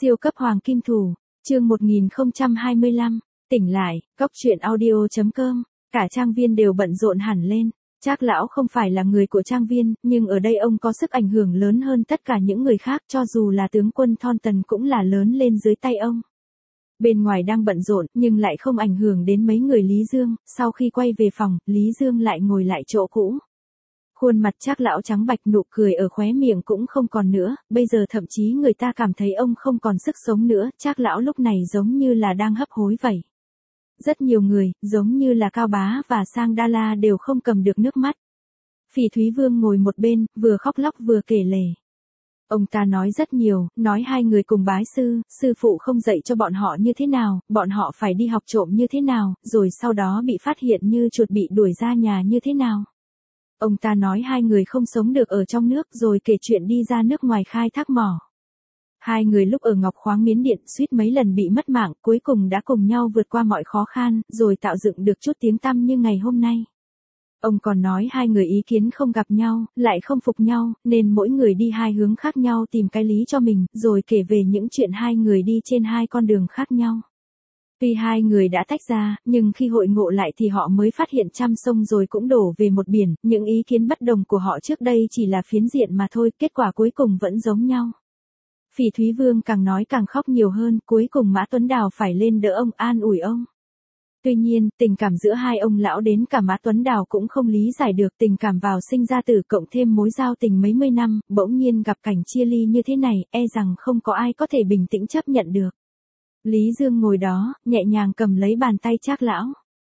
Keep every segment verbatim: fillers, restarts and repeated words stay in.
Siêu cấp hoàng kim thủ, chương một nghìn không trăm hai mươi lăm, tỉnh lại, cóc truyện audio chấm com, cả trang viên đều bận rộn hẳn lên. Trác lão không phải là người của trang viên, nhưng ở đây ông có sức ảnh hưởng lớn hơn tất cả những người khác, cho dù là tướng quân Thornton cũng là lớn lên dưới tay ông. Bên ngoài đang bận rộn, nhưng lại không ảnh hưởng đến mấy người Lý Dương, sau khi quay về phòng, Lý Dương lại ngồi lại chỗ cũ. Khuôn mặt Trác lão trắng bạch, nụ cười ở khóe miệng cũng không còn nữa, bây giờ thậm chí người ta cảm thấy ông không còn sức sống nữa, Trác lão lúc này giống như là đang hấp hối vậy. Rất nhiều người, giống như là Cao Bá và Sang Đa La đều không cầm được nước mắt. Phỉ Thúy Vương ngồi một bên, vừa khóc lóc vừa kể lể. Ông ta nói rất nhiều, nói hai người cùng bái sư, sư phụ không dạy cho bọn họ như thế nào, bọn họ phải đi học trộm như thế nào, rồi sau đó bị phát hiện như chuột bị đuổi ra nhà như thế nào. Ông ta nói hai người không sống được ở trong nước rồi kể chuyện đi ra nước ngoài khai thác mỏ. Hai người lúc ở Ngọc Khoáng Miến Điện suýt mấy lần bị mất mạng, cuối cùng đã cùng nhau vượt qua mọi khó khăn, rồi tạo dựng được chút tiếng tăm như ngày hôm nay. Ông còn nói hai người ý kiến không gặp nhau, lại không phục nhau, nên mỗi người đi hai hướng khác nhau tìm cái lý cho mình, rồi kể về những chuyện hai người đi trên hai con đường khác nhau. Tuy hai người đã tách ra, nhưng khi hội ngộ lại thì họ mới phát hiện trăm sông rồi cũng đổ về một biển, những ý kiến bất đồng của họ trước đây chỉ là phiến diện mà thôi, kết quả cuối cùng vẫn giống nhau. Phỉ Thúy Vương càng nói càng khóc nhiều hơn, cuối cùng Mã Tuấn Đào phải lên đỡ ông, an ủi ông. Tuy nhiên, tình cảm giữa hai ông lão đến cả Mã Tuấn Đào cũng không lý giải được, tình cảm vào sinh ra tử cộng thêm mối giao tình mấy mươi năm, bỗng nhiên gặp cảnh chia ly như thế này, e rằng không có ai có thể bình tĩnh chấp nhận được. Lý Dương ngồi đó, nhẹ nhàng cầm lấy bàn tay Trác lão.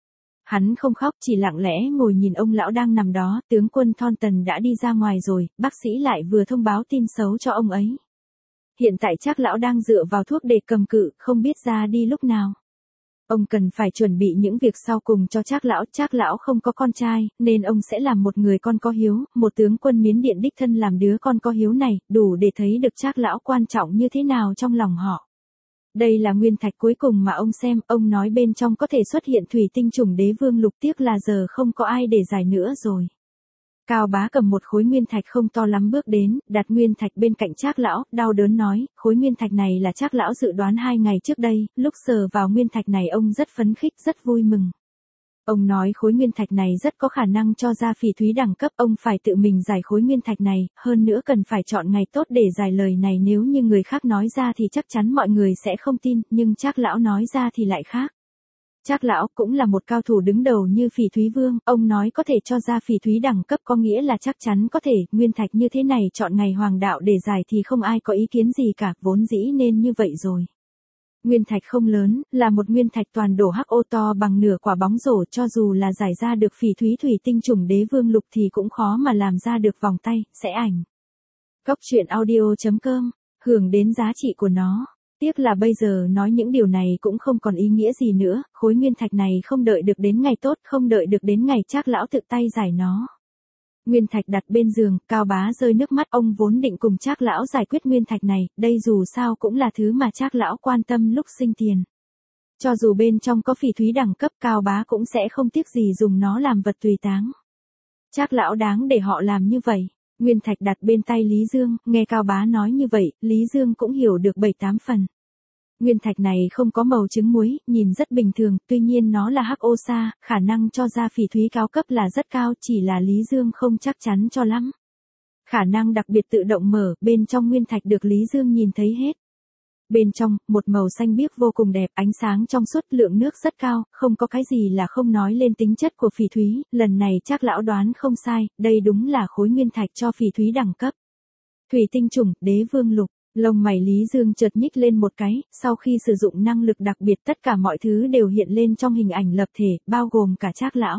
Hắn không khóc, chỉ lặng lẽ ngồi nhìn ông lão đang nằm đó, tướng quân Thornton đã đi ra ngoài rồi, bác sĩ lại vừa thông báo tin xấu cho ông ấy. Hiện tại Trác lão đang dựa vào thuốc để cầm cự, không biết ra đi lúc nào. Ông cần phải chuẩn bị những việc sau cùng cho Trác lão, Trác lão không có con trai, nên ông sẽ làm một người con có hiếu, một tướng quân Miến Điện đích thân làm đứa con có hiếu này, đủ để thấy được Trác lão quan trọng như thế nào trong lòng họ. Đây là nguyên thạch cuối cùng mà ông xem, ông nói bên trong có thể xuất hiện thủy tinh chủng đế vương lục, tiếc là giờ không có ai để giải nữa rồi. Cao Bá cầm một khối nguyên thạch không to lắm bước đến, đặt nguyên thạch bên cạnh Trác lão, đau đớn nói, khối nguyên thạch này là Trác lão dự đoán hai ngày trước đây, lúc sờ vào nguyên thạch này ông rất phấn khích, rất vui mừng. Ông nói khối nguyên thạch này rất có khả năng cho ra phỉ thúy đẳng cấp, ông phải tự mình giải khối nguyên thạch này, hơn nữa cần phải chọn ngày tốt để giải lời này, nếu như người khác nói ra thì chắc chắn mọi người sẽ không tin, nhưng Trác lão nói ra thì lại khác. Trác lão cũng là một cao thủ đứng đầu như Phỉ Thúy Vương, ông nói có thể cho ra phỉ thúy đẳng cấp có nghĩa là chắc chắn có thể, nguyên thạch như thế này chọn ngày hoàng đạo để giải thì không ai có ý kiến gì cả, vốn dĩ nên như vậy rồi. Nguyên thạch không lớn, là một nguyên thạch toàn đổ hắc ô to bằng nửa quả bóng rổ, cho dù là giải ra được phỉ thúy thủy tinh chủng đế vương lục thì cũng khó mà làm ra được vòng tay, sẽ ảnh. Cóc truyện audio chấm com, hưởng đến giá trị của nó. Tiếc là bây giờ nói những điều này cũng không còn ý nghĩa gì nữa, khối nguyên thạch này không đợi được đến ngày tốt, không đợi được đến ngày Trác lão tự tay giải nó. Nguyên thạch đặt bên giường, Cao Bá rơi nước mắt, ông vốn định cùng Trác lão giải quyết nguyên thạch này, đây dù sao cũng là thứ mà Trác lão quan tâm lúc sinh tiền. Cho dù bên trong có phỉ thúy đẳng cấp, Cao Bá cũng sẽ không tiếc gì dùng nó làm vật tùy táng. Trác lão đáng để họ làm như vậy. Nguyên thạch đặt bên tay Lý Dương, nghe Cao Bá nói như vậy, Lý Dương cũng hiểu được bảy tám phần. Nguyên thạch này không có màu trứng muối, nhìn rất bình thường, tuy nhiên nó là hắc ô sa, khả năng cho ra phỉ thúy cao cấp là rất cao, chỉ là Lý Dương không chắc chắn cho lắm. Khả năng đặc biệt tự động mở, bên trong nguyên thạch được Lý Dương nhìn thấy hết. Bên trong, một màu xanh biếc vô cùng đẹp, ánh sáng trong suốt, lượng nước rất cao, không có cái gì là không nói lên tính chất của phỉ thúy, lần này Trác lão đoán không sai, đây đúng là khối nguyên thạch cho phỉ thúy đẳng cấp. Thủy tinh chủng, đế vương lục, lông mày Lý Dương chợt nhích lên một cái, sau khi sử dụng năng lực đặc biệt tất cả mọi thứ đều hiện lên trong hình ảnh lập thể, bao gồm cả Trác lão.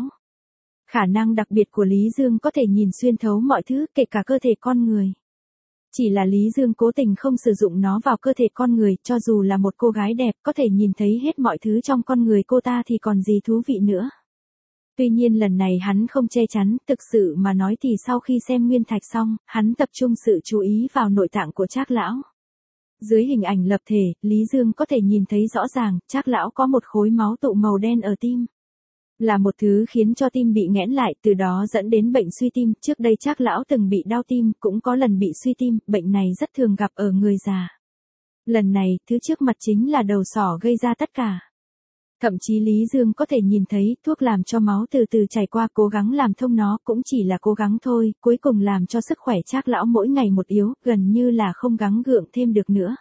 Khả năng đặc biệt của Lý Dương có thể nhìn xuyên thấu mọi thứ, kể cả cơ thể con người. Chỉ là Lý Dương cố tình không sử dụng nó vào cơ thể con người, cho dù là một cô gái đẹp có thể nhìn thấy hết mọi thứ trong con người cô ta thì còn gì thú vị nữa. Tuy nhiên lần này hắn không che chắn, thực sự mà nói thì sau khi xem nguyên thạch xong, hắn tập trung sự chú ý vào nội tạng của Trác lão. Dưới hình ảnh lập thể, Lý Dương có thể nhìn thấy rõ ràng, Trác lão có một khối máu tụ màu đen ở tim. Là một thứ khiến cho tim bị nghẽn lại, từ đó dẫn đến bệnh suy tim, trước đây Trác lão từng bị đau tim, cũng có lần bị suy tim, bệnh này rất thường gặp ở người già. Lần này, thứ trước mặt chính là đầu sỏ gây ra tất cả. Thậm chí Lý Dương có thể nhìn thấy thuốc làm cho máu từ từ chảy qua, cố gắng làm thông nó cũng chỉ là cố gắng thôi, cuối cùng làm cho sức khỏe Trác lão mỗi ngày một yếu, gần như là không gắng gượng thêm được nữa.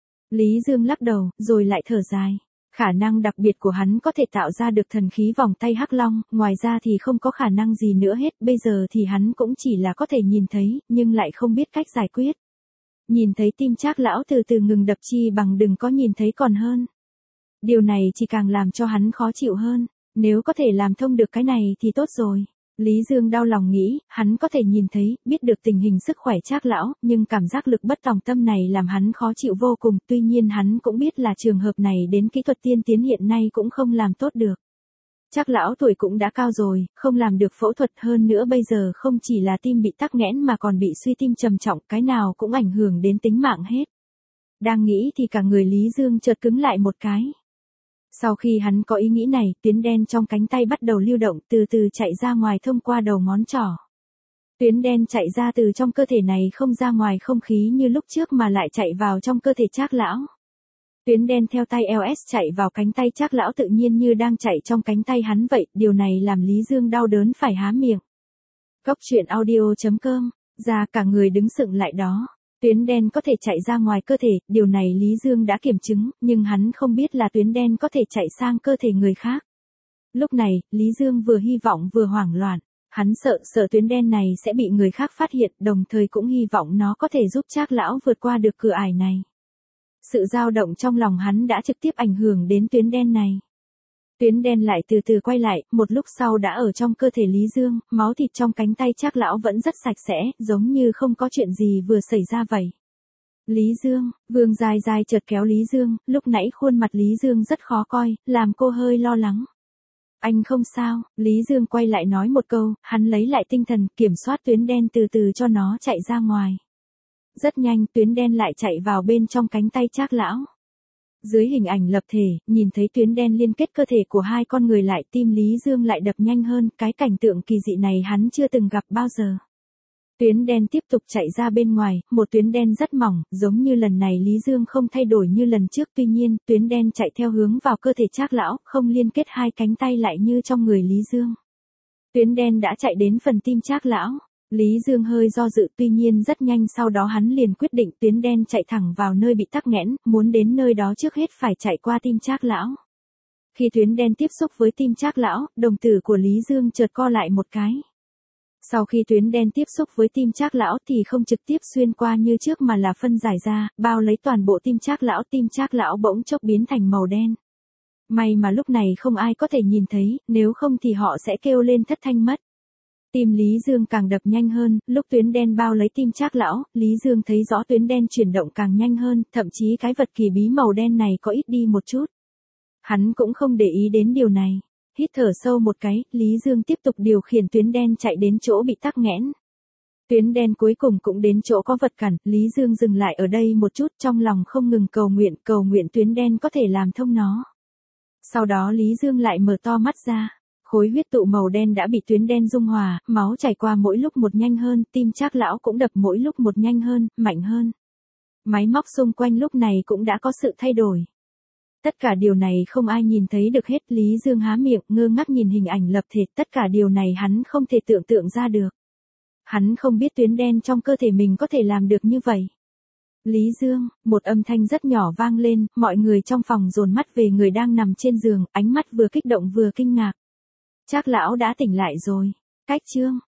Lý Dương lắc đầu, rồi lại thở dài. Khả năng đặc biệt của hắn có thể tạo ra được thần khí vòng tay Hắc Long, ngoài ra thì không có khả năng gì nữa hết, bây giờ thì hắn cũng chỉ là có thể nhìn thấy, nhưng lại không biết cách giải quyết. Nhìn thấy tim Trác lão từ từ ngừng đập chi bằng đừng có nhìn thấy còn hơn. Điều này chỉ càng làm cho hắn khó chịu hơn, nếu có thể làm thông được cái này thì tốt rồi. Lý Dương đau lòng nghĩ, hắn có thể nhìn thấy, biết được tình hình sức khỏe Trác lão, nhưng cảm giác lực bất tòng tâm này làm hắn khó chịu vô cùng, tuy nhiên hắn cũng biết là trường hợp này đến kỹ thuật tiên tiến hiện nay cũng không làm tốt được. Trác lão tuổi cũng đã cao rồi, không làm được phẫu thuật, hơn nữa bây giờ không chỉ là tim bị tắc nghẽn mà còn bị suy tim trầm trọng, cái nào cũng ảnh hưởng đến tính mạng hết. Đang nghĩ thì cả người Lý Dương chợt cứng lại một cái. Sau khi hắn có ý nghĩ này, tuyến đen trong cánh tay bắt đầu lưu động, từ từ chạy ra ngoài thông qua đầu ngón trỏ. Tuyến đen chạy ra từ trong cơ thể này không ra ngoài không khí như lúc trước mà lại chạy vào trong cơ thể Trác lão. Tuyến đen theo tay lờ ét chạy vào cánh tay Trác lão tự nhiên như đang chạy trong cánh tay hắn vậy, điều này làm Lý Dương đau đớn phải há miệng. Cốc truyện audio chấm com, ra cả người đứng sững lại đó. Tuyến đen có thể chạy ra ngoài cơ thể, điều này Lý Dương đã kiểm chứng, nhưng hắn không biết là tuyến đen có thể chạy sang cơ thể người khác. Lúc này, Lý Dương vừa hy vọng vừa hoảng loạn, hắn sợ sợ tuyến đen này sẽ bị người khác phát hiện, đồng thời cũng hy vọng nó có thể giúp Trác lão vượt qua được cửa ải này. Sự dao động trong lòng hắn đã trực tiếp ảnh hưởng đến tuyến đen này. Tuyến đen lại từ từ quay lại, một lúc sau đã ở trong cơ thể Lý Dương, máu thịt trong cánh tay Trác lão vẫn rất sạch sẽ, giống như không có chuyện gì vừa xảy ra vậy. Lý Dương, Vương Dài Dài chợt kéo Lý Dương, lúc nãy khuôn mặt Lý Dương rất khó coi, làm cô hơi lo lắng. Anh không sao, Lý Dương quay lại nói một câu, hắn lấy lại tinh thần, kiểm soát tuyến đen từ từ cho nó chạy ra ngoài. Rất nhanh, tuyến đen lại chạy vào bên trong cánh tay Trác lão. Dưới hình ảnh lập thể, nhìn thấy tuyến đen liên kết cơ thể của hai con người lại, tim Lý Dương lại đập nhanh hơn, cái cảnh tượng kỳ dị này hắn chưa từng gặp bao giờ. Tuyến đen tiếp tục chạy ra bên ngoài, một tuyến đen rất mỏng, giống như lần này Lý Dương không thay đổi như lần trước, tuy nhiên, tuyến đen chạy theo hướng vào cơ thể Trác lão, không liên kết hai cánh tay lại như trong người Lý Dương. Tuyến đen đã chạy đến phần tim Trác lão. Lý Dương hơi do dự, tuy nhiên rất nhanh sau đó hắn liền quyết định tuyến đen chạy thẳng vào nơi bị tắc nghẽn, muốn đến nơi đó trước hết phải chạy qua tim Trác lão. Khi tuyến đen tiếp xúc với tim Trác lão, đồng tử của Lý Dương chợt co lại một cái. Sau khi tuyến đen tiếp xúc với tim Trác lão thì không trực tiếp xuyên qua như trước mà là phân giải ra, bao lấy toàn bộ tim Trác lão, tim Trác lão bỗng chốc biến thành màu đen. May mà lúc này không ai có thể nhìn thấy, nếu không thì họ sẽ kêu lên thất thanh mất. Tim Lý Dương càng đập nhanh hơn, lúc tuyến đen bao lấy tim Trác lão, Lý Dương thấy rõ tuyến đen chuyển động càng nhanh hơn, thậm chí cái vật kỳ bí màu đen này có ít đi một chút. Hắn cũng không để ý đến điều này. Hít thở sâu một cái, Lý Dương tiếp tục điều khiển tuyến đen chạy đến chỗ bị tắc nghẽn. Tuyến đen cuối cùng cũng đến chỗ có vật cản, Lý Dương dừng lại ở đây một chút, trong lòng không ngừng cầu nguyện, cầu nguyện tuyến đen có thể làm thông nó. Sau đó Lý Dương lại mở to mắt ra. Khối huyết tụ màu đen đã bị tuyến đen dung hòa, máu chảy qua mỗi lúc một nhanh hơn, tim Trác lão cũng đập mỗi lúc một nhanh hơn, mạnh hơn. Máy móc xung quanh lúc này cũng đã có sự thay đổi. Tất cả điều này không ai nhìn thấy được hết, Lý Dương há miệng, ngơ ngác nhìn hình ảnh lập thể, tất cả điều này hắn không thể tưởng tượng ra được. Hắn không biết tuyến đen trong cơ thể mình có thể làm được như vậy. Lý Dương, một âm thanh rất nhỏ vang lên, mọi người trong phòng dồn mắt về người đang nằm trên giường, ánh mắt vừa kích động vừa kinh ngạc. Trác lão đã tỉnh lại rồi. Cách chương